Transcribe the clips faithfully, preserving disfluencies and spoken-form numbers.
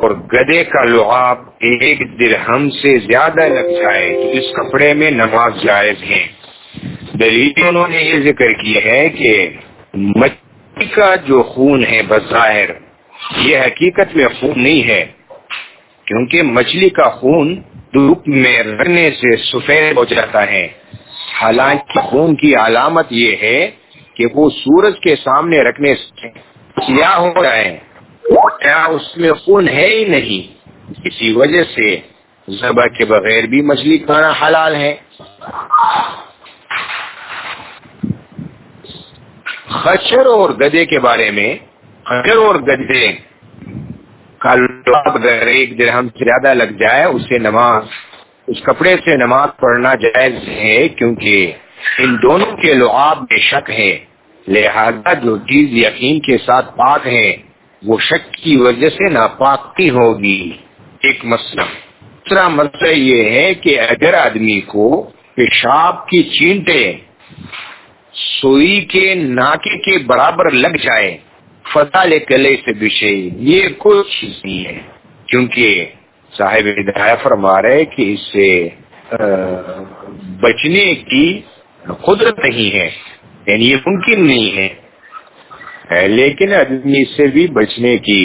اور گدے کا لعاب ایک درہم سے زیادہ لگ جائے تو اس کپڑے میں نماز جائز ہے۔ دلیل انہوں نے یہ ذکر کی ہے کہ مچھلی کا جو خون ہے بظاہر یہ حقیقت میں خون نہیں ہے، کیونکہ مچھلی کا خون دھوپ میں رکھنے سے سفید ہو جاتا ہے، حالانکہ خون کی علامت یہ ہے کہ وہ سورج کے سامنے رکھنے سے سیاہ ہو جائے، کیا اس میں خون ہے ہی نہیں، اسی وجہ سے ذبح کے بغیر بھی مچھلی کھانا حلال ہے۔ خچر اور گدے کے بارے میں، خچر اور گدے کا لعاب اگر ایک درہم سے زیادہ لگ جائے اسے نماز اس کپڑے سے نماز پڑھنا جائز ہے، کیونکہ ان دونوں کے لعاب میں شک ہے، لہذا جو چیز یقین کے ساتھ پاک ہے وہ شک کی وجہ سے ناپاکی ہوگی۔ ایک مسئلہ دوسرا مسئلہ یہ ہے کہ اگر آدمی کو پیشاب کی چینٹے سوئی کے ناکے کے برابر لگ جائے فضال کلے سے بشے، یہ کوئی چیز نہیں ہے، کیونکہ صاحب ہدایہ فرما رہے کہ اس سے بچنے کی قدرت نہیں ہے، یعنی یہ ممکن نہیں ہے، لیکن آدمی اس سے بھی بچنے کی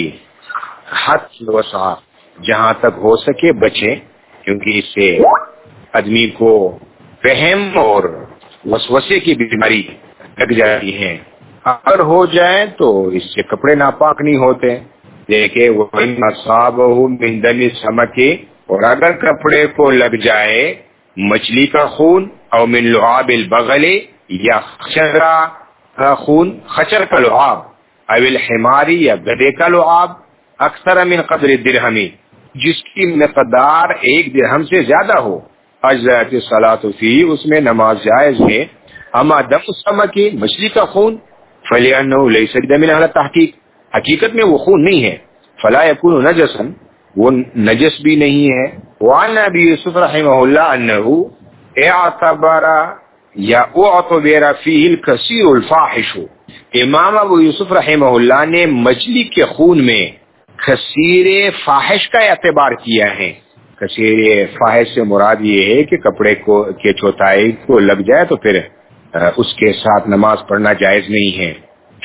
حد وسع جہاں تک ہو سکے بچے، کیونکہ اس سے آدمی کو وہم اور وسوسے کی بیماری لگ جاتی ہے، اگر ہو جائے تو اس سے کپڑے ناپاک نہیں ہوتے۔ دیکھے وَإِنْ أَصَابَهُ مِنْ دَمِ السَّمَكِ، اور اگر کپڑے کو لگ جائے مچھلی کا خون، او من لعاب البغل، یا خچر کا خون، خچر کا لعاب، او الحماری، یا گدے کا لعاب، اکثر من قدر الدرہم، جس کی مقدار ایک درہم سے زیادہ ہو، اجزأت الصلاۃ فی، اس میں نماز جائز ہے۔ اما دم السمک، مچھلی کا خون، فلأنه ليس بدم على التحقیق، حقیقت میں وہ خون نہیں ہے، فلا يكون نجسا، وہ نجس بھی نہیں ہے۔ وعن ابی یوسف رحمہ اللہ انه اعتبر یا اعتبر فيه الكثير الفاحش، امام ابو یوسف رحمہ اللہ نے مچھلی کے خون میں کثیر فاحش کا اعتبار کیا ہے۔ کثیر فاحش سے مراد یہ ہے کہ کپڑے کو کے چوتھائی کو لگ جائے تو پھر اس کے ساتھ نماز پڑھنا جائز نہیں ہے۔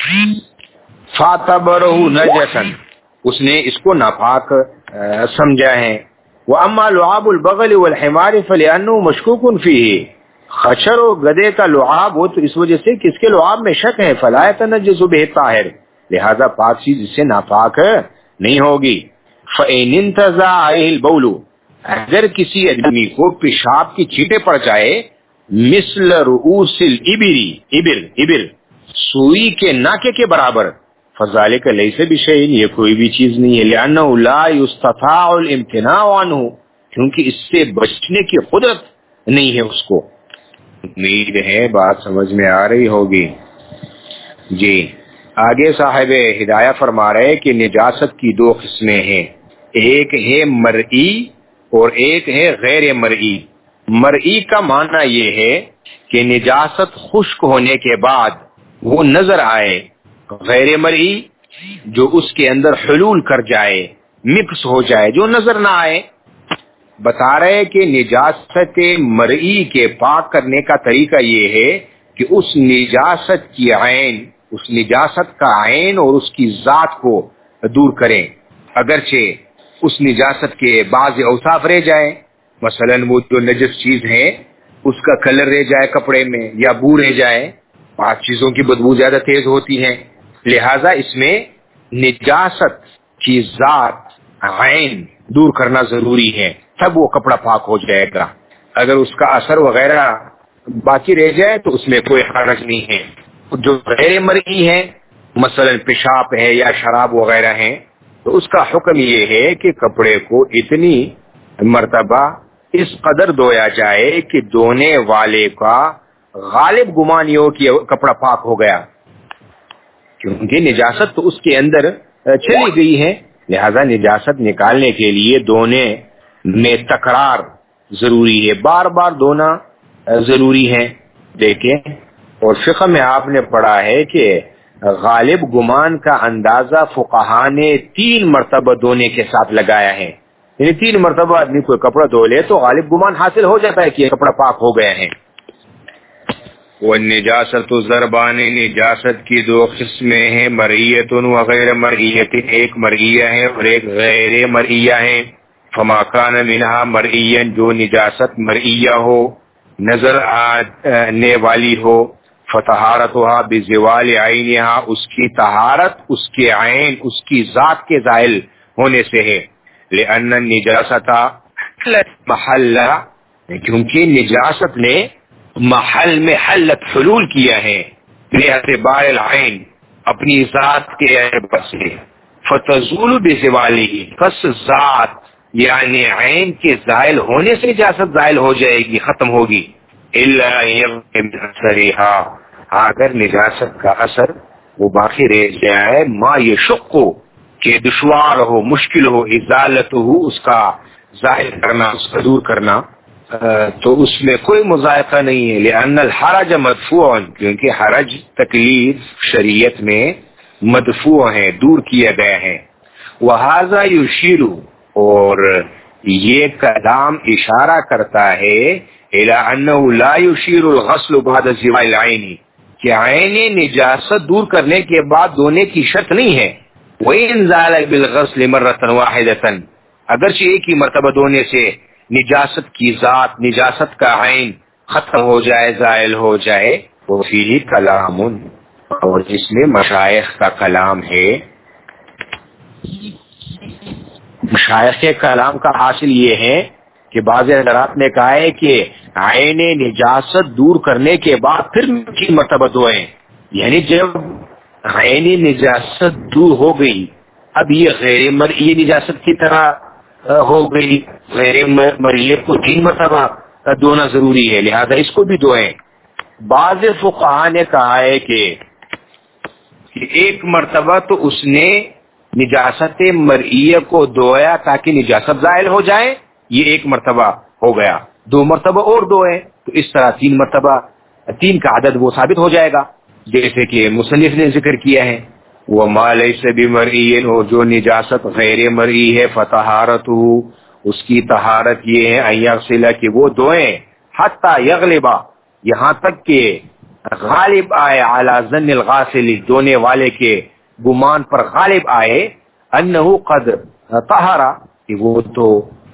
فَاعْتَبَرَهُ نَجَسًا، اس نے اس کو ناپاک سمجھا ہے۔ وَأَمَّا لُعَابُ الْبَغَلِ وَالْحِمَارِ فَلِأَنَّهُ مَشْكُوكٌ فِيهِ، خچر و گدے کا لعاب ہو تو اس وجہ سے کس کے لعاب میں شک ہے، فَلَا يَتَنَجَّسُ بِهِ الطَّاهِرُ، لہذا پاک چیز اس سے ناپاک نہیں ہوگی۔ فَإِنِ انْتَزَعَ عَلَيْهِ الْبَوْلُ، اگر کسی آدمی کو پیشاب کی چیٹے پڑ جائے، مثل رؤوس الابل، ابل ابل سوئی کے ناکے کے برابر، فذالک لیس بشیء، یہ کوئی بھی چیز نہیں ہے، لأنہ لا یستطاع الامتناع عنہ، کیونکہ اس سے بچنے کی قدرت نہیں ہے اس کو۔ امید ہے بات سمجھ میں آ رہی ہوگی۔ جی آگے صاحب ہدایہ فرما رہے کہ نجاست کی دو قسمیں ہیں، ایک ہے مرئی اور ایک ہے غیر مرئی۔ مرئی کا معنی یہ ہے کہ نجاست خشک ہونے کے بعد وہ نظر آئے، غیر مرئی جو اس کے اندر حلول کر جائے، مکس ہو جائے، جو نظر نہ آئے۔ بتا رہے کہ نجاست مرئی کے پاک کرنے کا طریقہ یہ ہے کہ اس نجاست کی عین، اس نجاست کا عین اور اس کی ذات کو دور کریں، اگرچہ اس نجاست کے بعض اوصاف رہ جائیں، مثلا وہ جو نجس چیز ہے اس کا کلر رہ جائے کپڑے میں، یا بو رہ جائے، بعض چیزوں کی بدبو زیادہ تیز ہوتی ہے، لہذا اس میں نجاست کی ذات عین دور کرنا ضروری ہے، تب وہ کپڑا پاک ہو جائے گا۔ اگر اس کا اثر وغیرہ باقی رہ جائے تو اس میں کوئی حرج نہیں ہے۔ جو غیر مرئی ہے، مثلا پیشاب ہے یا شراب وغیرہ ہے، تو اس کا حکم یہ ہے کہ کپڑے کو اتنی مرتبہ اس قدر دھویا جائے کہ دھونے والے کا غالب گمان یہ ہو کہ کپڑا پاک ہو گیا، کیونکہ نجاست تو اس کے اندر چلی گئی ہے، لہذا نجاست نکالنے کے لیے دھونے میں تکرار ضروری ہے، بار بار دھونا ضروری ہے۔ دیکھیں اور فقہ میں آپ نے پڑھا ہے کہ غالب گمان کا اندازہ فقہا نے تین مرتبہ دھونے کے ساتھ لگایا ہے، یعنی تین مرتبہ آدمی کوئی کپڑا دھو لے تو غالب گمان حاصل ہو جاتا ہے کہ یہ کپڑا پاک ہو گیا ہے۔ والنجاست ضربان، نجاست کی دو قسمیں ہیں، مرئیت و غیر مرئیت، ایک مرئیہ ہے اور ایک غیر مرئیہ ہے۔ فما کان منہا مرئیا، جو نجاست مرئیہ ہو، نظر آنے والی ہو، فطہارتھا بزوال عینھا، اس کی طہارت اس کے عین، اس کی ذات کے زائل ہونے سے ہے۔ لأن النجاست محل، کیونکہ نجاست نے محل میں حلت حلول کیا ہے، باعتبار العین، اپنی ذات کے اعتبار سے، فتزول بزوالہ، پس ذات یعنی عین کے زائل ہونے سے نجاست زائل ہو جائے گی، ختم ہوگی۔ الا من اثرھا، اگر نجاست کا اثر وہ باقی رہ جائے، ما یشق، کہ دشوار ہو، مشکل ہو، ازالتہ، اس کا ظاہر کرنا، اس کا دور کرنا، تو اس میں کوئی مذائقہ نہیں ہے۔ لأن الحرج مدفوع، کیونکہ حرج تکلیف شریعت میں مدفوع ہے، دور کیا گیا ہے۔ وہذا یشیر، اور یہ کلام اشارہ کرتا ہے الی انہ لا یشیر الغسل بعد زوال العین، کہ عین نجاست دور کرنے کے بعد دھونے کی شرط نہیں ہے۔ وَإِنْ زَالَ بِالْغَسْلِ مَرَّةً وَاحِدَةً، اگرچہ ایک ہی مرتبہ دھونے سے نجاست کی ذات، نجاست کا عین ختم ہو جائے، زائل ہو جائے، وہ فیہ کلام، اور اس میں مشائخ کا کلام ہے۔ مشائخ کے کلام کا حاصل یہ ہے کہ بعض حضرات نے کہا ہے کہ عین نجاست دور کرنے کے بعد پھر تین مرتبہ دھوئیں، یعنی جب عین نجاست دور ہو گئی، اب یہ غیر مرئی نجاست کی طرح ہو گئی، غیر مرئی کو تین مرتبہ دھونا ضروری ہے، لہذا اس کو بھی دھوئیں۔ بعض فقہا نے کہا ہے کہ ایک مرتبہ تو اس نے نجاست مرئیہ کو دھویا تاکہ نجاست زائل ہو جائے، یہ ایک مرتبہ ہو گیا، دو مرتبہ اور دھوئے تو اس طرح تین مرتبہ، تین کا عدد وہ ثابت ہو جائے گا، جیسے کہ مصنف نے ذکر کیا ہے۔ وَمَا لَيْسَ بِمَرْئِيٍّ، اور جو نجاست غیر مرئی ہے، فَطَہَارَتُهُ، اس کی طہارت یہ ہے، أَن يَغْسِلَ، کہ وہ دھوئیں، حَتَّى يَغْلِبَ، یہاں تک کہ غالب آئے، عَلَى ظَنِّ الْغَاسِلِ، دھونے والے کے گمان پر غالب آئے، أَنَّهُ قَدْ طَهَرَ، کہ وہ تو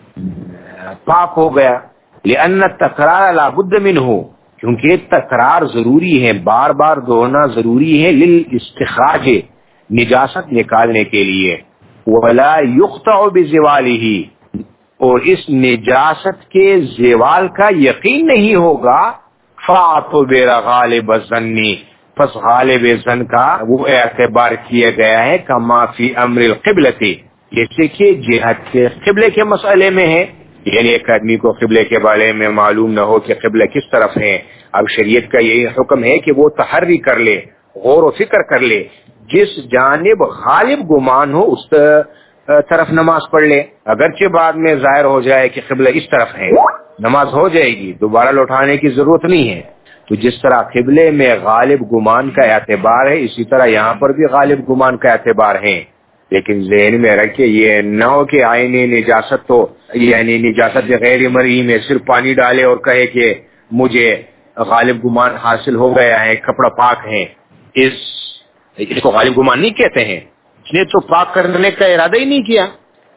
پاک ہو گیا۔ لأن التکرار لا بد منہ، کیونکہ تکرار ضروری ہے، بار بار دھونا ضروری ہے، للاستخراج، نجاست نکالنے کے لیے۔ ولا یقطع بزوالہ، اور اس نجاست کے زوال کا یقین نہیں ہوگا، فاعتبر غالب الظن، پس غالب ظن کا وہ اعتبار کیا گیا ہے، کما فی امر القبلۃ، جیسے کہ جہت کے قبلے کے مسئلے میں ہے، یعنی ایک آدمی کو قبلے کے بارے میں معلوم نہ ہو کہ قبلہ کس طرف ہے، اب شریعت کا یہی حکم ہے کہ وہ تحری کر لے، غور و فکر کر لے، جس جانب غالب گمان ہو اس طرف نماز پڑھ لے، اگرچہ بعد میں ظاہر ہو جائے کہ قبلہ اس طرف ہے، نماز ہو جائے گی، دوبارہ لوٹانے کی ضرورت نہیں ہے۔ تو جس طرح قبلے میں غالب گمان کا اعتبار ہے، اسی طرح یہاں پر بھی غالب گمان کا اعتبار ہے، لیکن ذہن میں رکھے یہ نہ ہو کہ عین نجاست تو یعنی نجاست غیر مرئی میں صرف پانی ڈالے اور کہے کہ مجھے غالب گمان حاصل ہو گیا ہے، کپڑا پاک ہے، اس اس کو غالب گمان نہیں کہتے ہیں، اس نے تو پاک کرنے کا ارادہ ہی نہیں کیا۔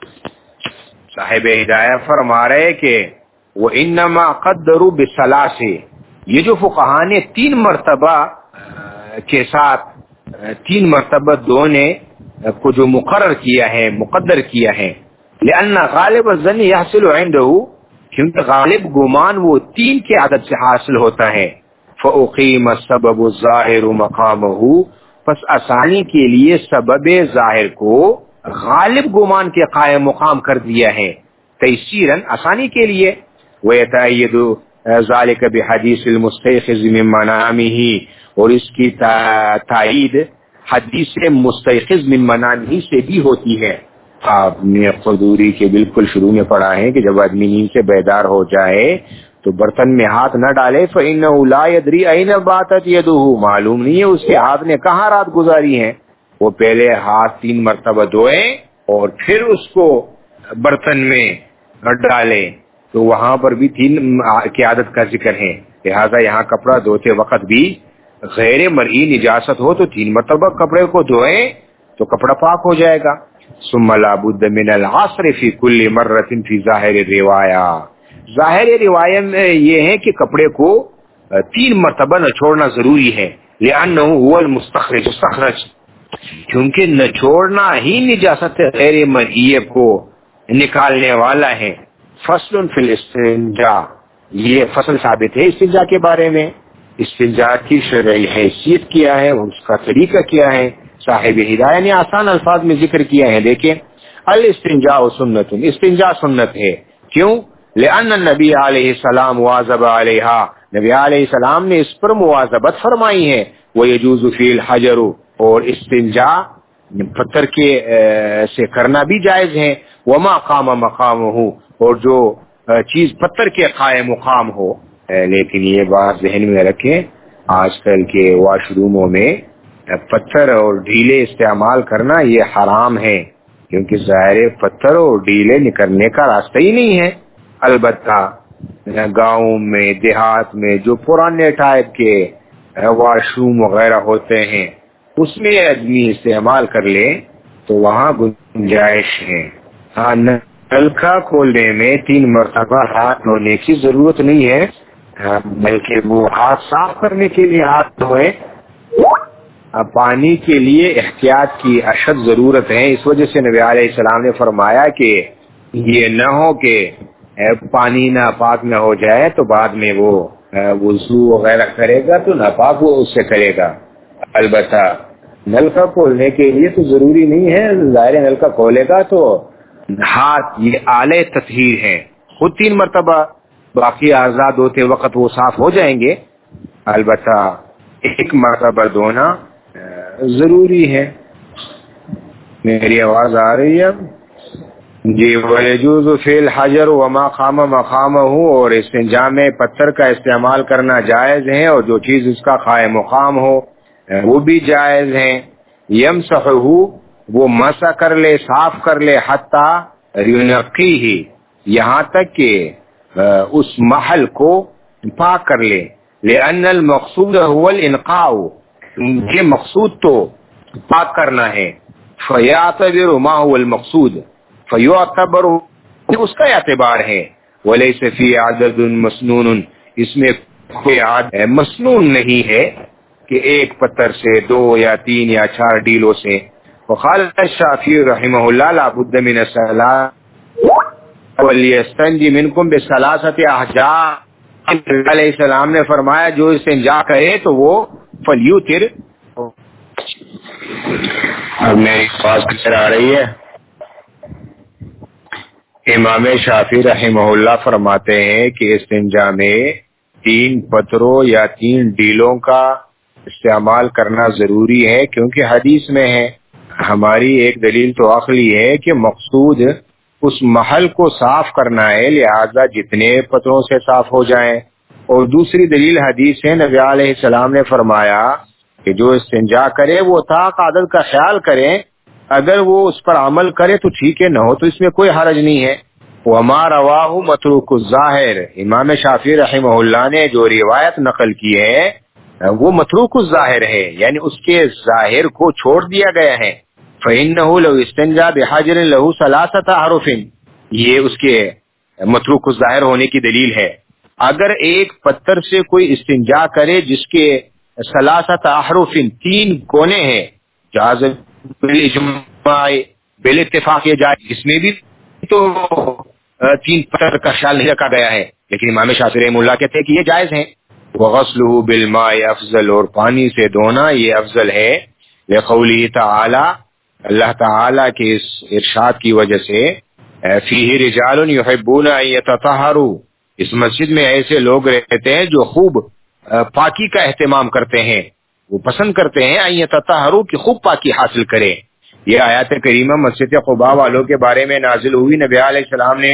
صاحب ہدایہ فرما رہے کہ وَإِنَّمَا قَدَّرُوا بِالثَّلَاثِ، یہ جو فقہا نے تین مرتبہ کے ساتھ تین مرتبہ دھونے کو جو مقرر کیا ہے، مقدر کیا ہے، لأن غالب الظن يحصل عنده، کیونکہ غالب گمان وہ تین کے عدد سے حاصل ہوتا ہے، فأقیم السبب الظاہر مقامہ، پس آسانی کے لیے سبب ظاہر کو غالب گمان کے قائم مقام کر دیا ہے، تیسیراً آسانی کے لیے، ویتأید ذالک بحدیث المستیقظ من منامہ، اور اس کی تائید حدیث مستیقظ من منامہ سے بھی ہوتی ہے۔ آپ نے قدوری کے بالکل شروع میں پڑھا ہے کہ جب آدمی نیند سے بیدار ہو جائے تو برتن میں ہاتھ نہ ڈالے. فإنه لا يدري أين باتت يده, معلوم نہیں ہے اس کے ہاتھ نے کہاں رات گزاری ہے. وہ پہلے ہاتھ تین مرتبہ دھوئے اور پھر اس کو برتن میں ڈالے. تو وہاں پر بھی تین کی عادت کا ذکر ہے. لہذا یہاں کپڑا دھوتے وقت بھی غیر مرئی نجاست ہو تو تین مرتبہ کپڑے کو دھوئیں تو کپڑا پاک ہو جائے گا. ثم لا بد من العصر في كل مرة في ظاہر الروایہ, ظاہر روایت میں یہ ہے کہ کپڑے کو تین مرتبہ نچوڑنا ضروری ہے. لأنه هو المستخرج مستخرج, کیونکہ نچوڑنا ہی نجاست غیر مرئی کو نکالنے والا ہے. فصل فی الاستنجاء, یہ فصل ثابت ہے استنجاء کے بارے میں. استنجاء کی شرعی حیثیت کیا ہے, اس کا طریقہ کیا ہے, صاحب ہدایہ نے آسان الفاظ میں ذکر کیا ہے. دیکھیں, الاستنجاء سنت, استنجاء سنت ہے. کیوں؟ لأن النبی علیہ السلام واظب علیہا, نبی علیہ السلام نے اس پر مواظبت فرمائی ہے. ویجوز فی الحجر, اور استنجاء پتھر کے سے کرنا بھی جائز ہے. وما قام مقامہ, اور جو چیز پتھر کے قائم مقام ہو. لیکن یہ بات ذہن میں رکھیں, آج کل کے واش روموں میں پتھر اور ڈھیلے استعمال کرنا یہ حرام ہے, کیونکہ ظاہر پتھر اور ڈھیلے نکلنے کا راستہ ہی نہیں ہے. البتہ گاؤں میں دیہات میں جو پرانے ٹائپ کے واش روم وغیرہ ہوتے ہیں اس میں آدمی استعمال کر لے تو وہاں گنجائش ہے. ہاں, نلکا کھولنے میں تین مرتبہ ہاتھ دھونے کی ضرورت نہیں ہے, بلکہ وہ ہاتھ صاف کرنے کے لیے ہاتھ دھوئے. پانی کے لیے احتیاط کی اشد ضرورت ہے. اس وجہ سے نبی علیہ السلام نے فرمایا کہ یہ نہ ہو کہ پانی ناپاک نہ ہو جائے تو بعد میں وہ وضو وغیرہ کرے گا تو ناپاک وہ اس سے کرے گا. البتہ نلکا کھولنے کے لیے تو ضروری نہیں ہے, ظاہر نلکا کھولے گا تو ہاتھ یہ آلے تطہیر ہے, خود تین مرتبہ, باقی آزاد ہوتے وقت وہ صاف ہو جائیں گے. البتہ ایک مرتبہ دھونا ضروری ہے. میری آواز آ رہی ہے جی؟ وَيَجُوزُ فِي الْحَجَرُ وَمَا قَامَ مَقَامَهُ, اور استنجاء میں پتھر کا استعمال کرنا جائز ہے اور جو چیز اس کا قائم مقام ہو وہ بھی جائز ہے. يَمْسَحُهُ, وہ مسح کر لے, صاف کر لے, حَتَّى يُنَقِّيهِ, یہاں تک کہ اس محل کو پاک کر لے. لأن المقصود هو الانقاء, یہ مقصود تو پاک کرنا ہے. فيعتبر ما هو المقصود, فيعتبر اس کا اعتبار ہے. وليس في عدد مسنون, اس میں کوئی عدد مسنون نہیں ہے کہ ایک پتھر سے دو یا تین یا چار ڈیلوں سے. وقال الشافعي رحمه الله لا بد من الصلاة وليستنجي منكم بثلاثة احجار. علیہ السلام نے فرمایا جو استنجا کرے تو وہ فلیوتر. اب میری بات کلیئر آ رہی ہے؟ امام شافعی رحمہ اللہ فرماتے ہیں کہ استنجا میں تین پتھروں یا تین ڈیلوں کا استعمال کرنا ضروری ہے, کیونکہ حدیث میں ہے. ہماری ایک دلیل تو عقلی ہے کہ مقصود اس محل کو صاف کرنا ہے, لہذا جتنے پتھروں سے صاف ہو جائیں. اور دوسری دلیل حدیث ہے, نبی علیہ السلام نے فرمایا کہ جو استنجا کرے وہ طاق عادت کا خیال کرے, اگر وہ اس پر عمل کرے تو ٹھیک ہے, نہ ہو تو اس میں کوئی حرج نہیں ہے. وما رواہ متروک الظاہر, امام شافعی رحمہ اللہ نے جو روایت نقل کی ہے وہ متروک الظاہر ہے, یعنی اس کے ظاہر کو چھوڑ دیا گیا ہے. فإنه لو استنجا بحجر له ثلاثة أحرف, یہ اس کے متروک الظاہر ہونے کی دلیل ہے. اگر ایک پتھر سے کوئی استنجا کرے جس کے ثلاثة أحرف, تین کونے ہیں, جاز بالاجماع, بال اتفاق یہ جائے. اس میں بھی تو تین پتھر کا خیال نہیں رکھا گیا ہے, لیکن امام شافعی رحمہ اللہ کہتے ہیں کہ یہ جائز ہیں. وغسلہ بالماء افضل, اور پانی سے دھونا یہ افضل ہے. لقوله تعالی, اللہ تعالی کے اس ارشاد کی وجہ سے, فیہ رجال یحبون ان یتطہروا, اس مسجد میں ایسے لوگ رہتے ہیں جو خوب پاکی کا اہتمام کرتے ہیں, وہ پسند کرتے ہیں ان یتطہروا کہ خوب پاکی حاصل کرے. یہ آیات کریمہ مسجد قباء والوں کے بارے میں نازل ہوئی. نبی علیہ السلام نے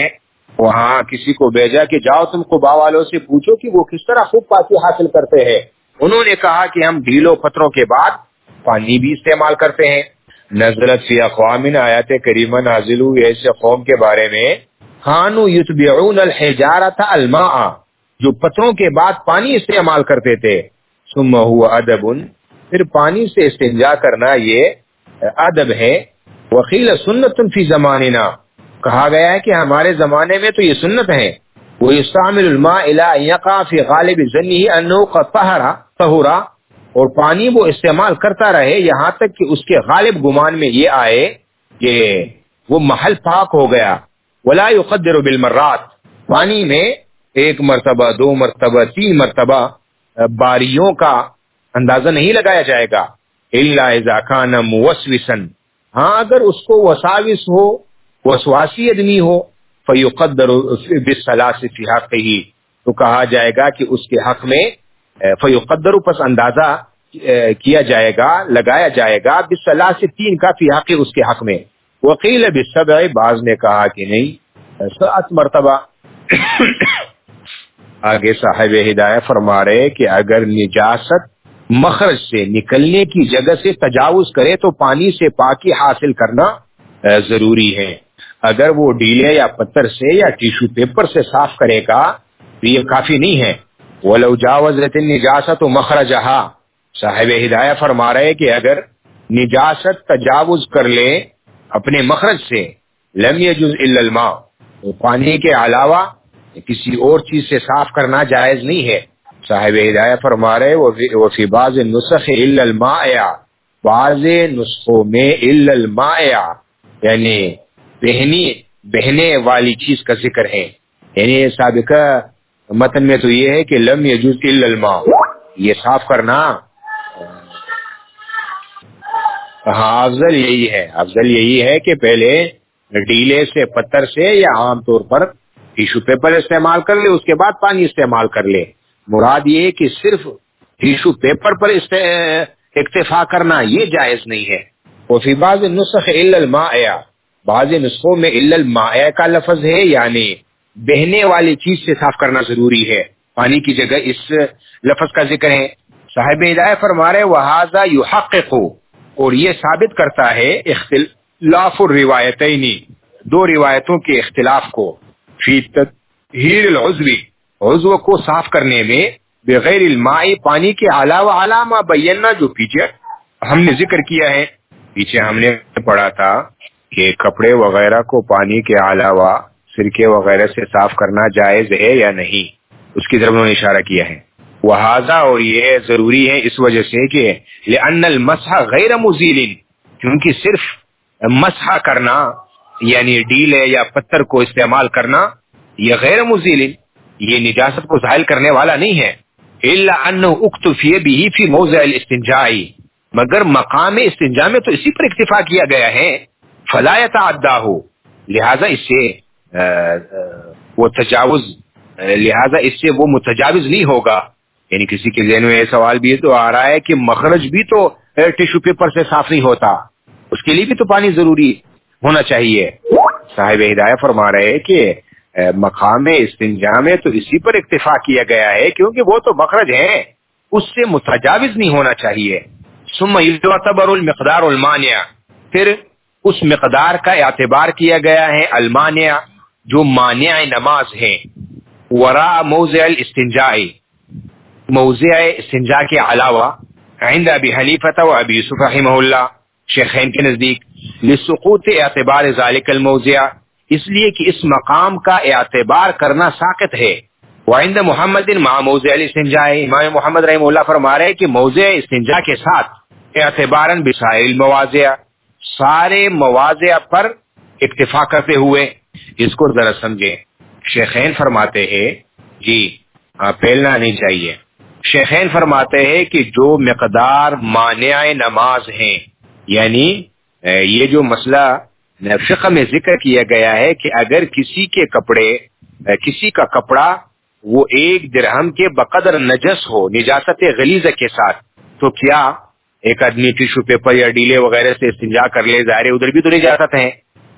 وہاں کسی کو بھیجا کہ جاؤ تم قبا والوں سے پوچھو کہ وہ کس طرح خوب پاکی حاصل کرتے ہیں. انہوں نے کہا کہ ہم ڈھیلوں پتھروں کے بعد پانی بھی استعمال کرتے ہیں. نزلت فی اقوام، آیات کریمہ نازل ہوئی ایسے قوم کے بارے میں کانوا یتبعون الحجارۃ الماء، جو پتھروں کے بعد پانی استعمال کرتے تھے. ثم هو ادب، پھر پانی سے استنجا کرنا یہ ادب ہے. وقیل سنت فی زماننا، کہا گیا ہے کہ ہمارے زمانے میں تو یہ سنت ہے. وَيُسْتَعْمِلُ الْمَاءَ إِلَىٰ أَن يَقَعَ فِي غَالِبِ ظَنِّهِ أَنَّهُ قَدْ طَهَرَ طَهُرَ، اور پانی وہ استعمال کرتا رہے یہاں تک کہ اس کے غالب گمان میں یہ آئے کہ وہ محل پاک ہو گیا. وَلَا يُقَدِّرُ بِالْمَرَّاتِ، پانی میں ایک مرتبہ، دو مرتبہ، تین مرتبہ باریوں کا اندازہ نہیں لگایا جائے گا. إِلَّا إِذَا كَانَ مُوَسْوِسًا، ہاں اگر اس کو وساوس ہو، وسواسی آدمی ہو، فیقدر بالثلاث فی حقہ، تو کہا جائے گا کہ اس کے حق میں فیقدر، پس اندازہ کیا جائے گا، لگایا جائے گا، بالثلاث تین کا، فی حق اس کے حق میں. وقیل بالسبع، بعض نے کہا کہ نہیں سات مرتبہ. آگے صاحب ہدایہ فرما رہے کہ اگر نجاست مخرج سے نکلنے کی جگہ سے تجاوز کرے تو پانی سے پاکی حاصل کرنا ضروری ہے. اگر وہ ڈھیلے یا پتھر سے یا ٹیشو پیپر سے صاف کرے گا تو یہ کافی نہیں ہے. وَلَوْ جَاوَزَتِ النِّجَاسَةُ مَخْرَجَهَا، صاحب ہدایہ فرما رہے کہ اگر نجاست تجاوز کر لے اپنے مخرج سے، لم يجوز الا الماء، تو پانی کے علاوہ کسی اور چیز سے صاف کرنا جائز نہیں ہے. صاحب ہدایہ فرما رہے وفی بعض النسخ الا الماء، بعض نسخوں میں الا الماء یعنی بہنی بہنے والی چیز کا ذکر ہے. یعنی سابقہ متن میں تو یہ ہے کہ لم یجوز الا الماء، یہ صاف کرنا ہاں افضل یہی ہے، افضل یہی ہے کہ پہلے ڈیلے سے، پتھر سے، یا عام طور پر ٹیشو پیپر استعمال کر لے، اس کے بعد پانی استعمال کر لے. مراد یہ کہ صرف ٹیشو پیپر پر اکتفا کرنا یہ جائز نہیں ہے. وفی بعض النسخ الا الماء، بعض نسخوں میں الا الماء کا لفظ ہے، یعنی بہنے والی چیز سے صاف کرنا ضروری ہے، پانی کی جگہ اس لفظ کا ذکر ہے. صاحب ہدایہ فرما رہے وہذا یحقق، اور یہ ثابت کرتا ہے اختلاف الروایتین، دو روایتوں کے اختلاف کو، فی تطہیر العضو، عضو کو صاف کرنے میں، بغیر الماء، پانی کے علاوہ، علامہ بینا، جو پیچھے ہم نے ذکر کیا ہے. پیچھے ہم نے پڑھا تھا کہ کپڑے وغیرہ کو پانی کے علاوہ سرکے وغیرہ سے صاف کرنا جائز ہے یا نہیں، اس کی طرف انہوں نے اشارہ کیا ہے. وہذا، اور یہ ضروری ہے اس وجہ سے کہ لأن المسح غیر مزیل، کیونکہ صرف مسح کرنا یعنی ڈیلے یا پتھر کو استعمال کرنا یہ غیر مزیل، یہ نجاست کو زائل کرنے والا نہیں ہے. الا انه اکتفی به فی موضع الاستنجاء، مگر مقام استنجا میں تو اسی پر اکتفا کیا گیا ہے. فلا يتعداه، لہذا اس سے وہ تجاوز لہذا اس سے وہ متجاوز نہیں ہوگا. یعنی کسی کے ذہن میں یہ سوال بھی تو آ رہا ہے کہ مخرج بھی تو ٹیشو پیپر سے صاف نہیں ہوتا، اس کے لیے بھی تو پانی ضروری ہونا چاہیے. صاحب ہدایہ فرما رہے کہ مقام استنجا میں تو اسی پر اکتفا کیا گیا ہے کیونکہ وہ تو مخرج ہے، اس سے متجاوز نہیں ہونا چاہیے. ثم یعتبر المقدار المانع، پھر اس مقدار کا اعتبار کیا گیا ہے المانع، جو مانع نماز ہے. وراء موضع الاستنجاء، موضع استنجا کے علاوہ، عند ابی حنیفہ و ابی یوسف رحمہ اللہ، شیخین کے نزدیک، لسقوط اعتبار ذالک الموضع، اس لیے کہ اس مقام کا اعتبار کرنا ساقط ہے. وعند محمد مع موضع الاستنجاء، امام محمد رحمہ اللہ فرما رہے کہ موضع استنجا کے ساتھ اعتباراً بسائر المواضع، سارے مواضع پر اکتفا کرتے ہوئے. اس کو ذرا سمجھیں. شیخین فرماتے ہیں جی ہاں پھیلنا نہیں چاہیے. شیخین فرماتے ہیں کہ جو مقدار مانع نماز ہیں، یعنی یہ جو مسئلہ فقہ میں ذکر کیا گیا ہے کہ اگر کسی کے کپڑے کسی کا کپڑا وہ ایک درہم کے بقدر نجس ہو، نجاست غلیظہ کے ساتھ، تو کیا ایک آدمی ٹیشو پیپر یا ڈیلے وغیرہ سے استنجا کر لے؟ ظاہر ادھر بھی تو نجاست ہے،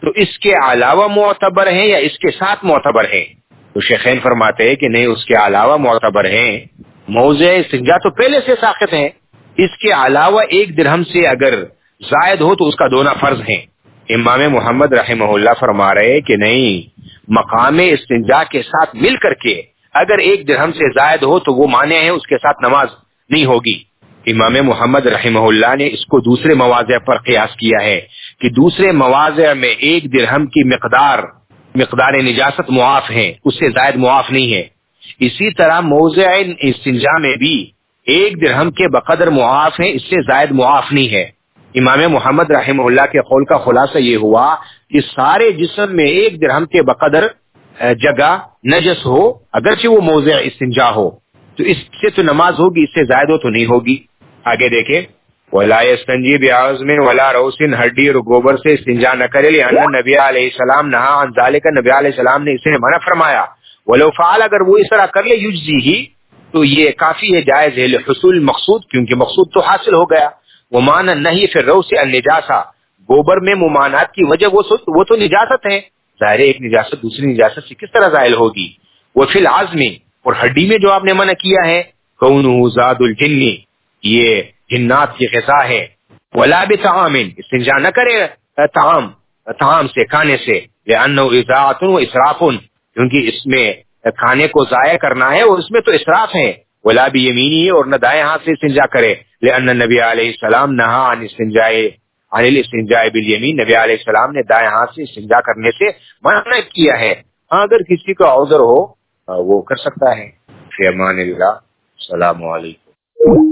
تو اس کے علاوہ معتبر ہیں یا اس کے ساتھ معتبر ہیں؟ تو شیخین فرماتے ہیں کہ نہیں، اس کے علاوہ معتبر ہیں. موضع استنجا تو پہلے سے ساقط ہے، اس کے علاوہ ایک درہم سے اگر زائد ہو تو اس کا دونا فرض ہے. امام محمد رحمہ اللہ فرما رہے کہ نہیں، مقام استنجا کے ساتھ مل کر کے اگر ایک درہم سے زائد ہو تو وہ مانع ہے، اس کے ساتھ نماز نہیں ہوگی. امام محمد رحمہ اللہ نے اس کو دوسرے مواضع پر قیاس کیا ہے کہ دوسرے مواضع میں ایک درہم کی مقدار مقدار نجاست معاف ہے، اس سے زائد معاف نہیں ہے. اسی طرح موضع استنجا میں بھی ایک درہم کے بقدر معاف ہے، اس سے زائد معاف نہیں ہے. امام محمد رحمہ اللہ کے قول کا خلاصہ یہ ہوا کہ سارے جسم میں ایک درہم کے بقدر جگہ نجس ہو، اگرچہ وہ موضع استنجا ہو، تو اس سے تو نماز ہوگی، اس سے زائد ہو تو نہیں ہوگی. آگے دیکھیں، وَلَا يَسْتَنْجِي بِعَظْمٍ وَلَا رَوْسٍ، ہڈی اور گوبر سے استنجا نہ کرے، لأن نبی علیہ السلام نہا عن ذالک، نبی علیہ السلام نے اسے منع فرمایا. وَلَوْ فَعَلَ، اگر وہ اس طرح کر لے، يُجْزِيهِ، تو یہ کافی ہے، جائز ہے، لحصول مقصود، کیونکہ مقصود تو حاصل ہو گیا. وَمَانَ النَّهْيِ فِي الرَّوْسِ النِّجَاسَةِ، گوبر میں ممانعت کی وجہ وہ وہ تو نجاست ہے، ظاہر ہے ایک نجاست دوسری نجاست سے کس طرح زائل ہوگی. وَفِي الْعَظْمِ، اور ہڈی میں جو آپ نے منع کیا ہے، كَوْنُهُ زَادُ الْجِنِّ، یہ جنات کی غذا ہے. وَلَا بِطَعَامٍ، استنجا نہ کرے طعام طعام سے، کھانے سے، لِأَنَّهُ إِذَاعَةٌ وَإِسْرَافٌ، کیونکہ اس میں کھانے کو ضائع کرنا ہے اور اس میں تو اسراف ہے. وَلَا بِيَمِينِهِ، اور نہ دائیں ہاتھ سے استنجا کرے، لِأَنَّ النَّبِيَّ علیہ السلام نہا عن استنجاء عن الاستنجاء بالیمین، نبی علیہ السلام نے دائیں ہاتھ سے استنجا کرنے سے منع کیا ہے. ہاں اگر کسی کا عذر ہو وہ کر سکتا ہے. فی امان اللہ، السلام علیکم.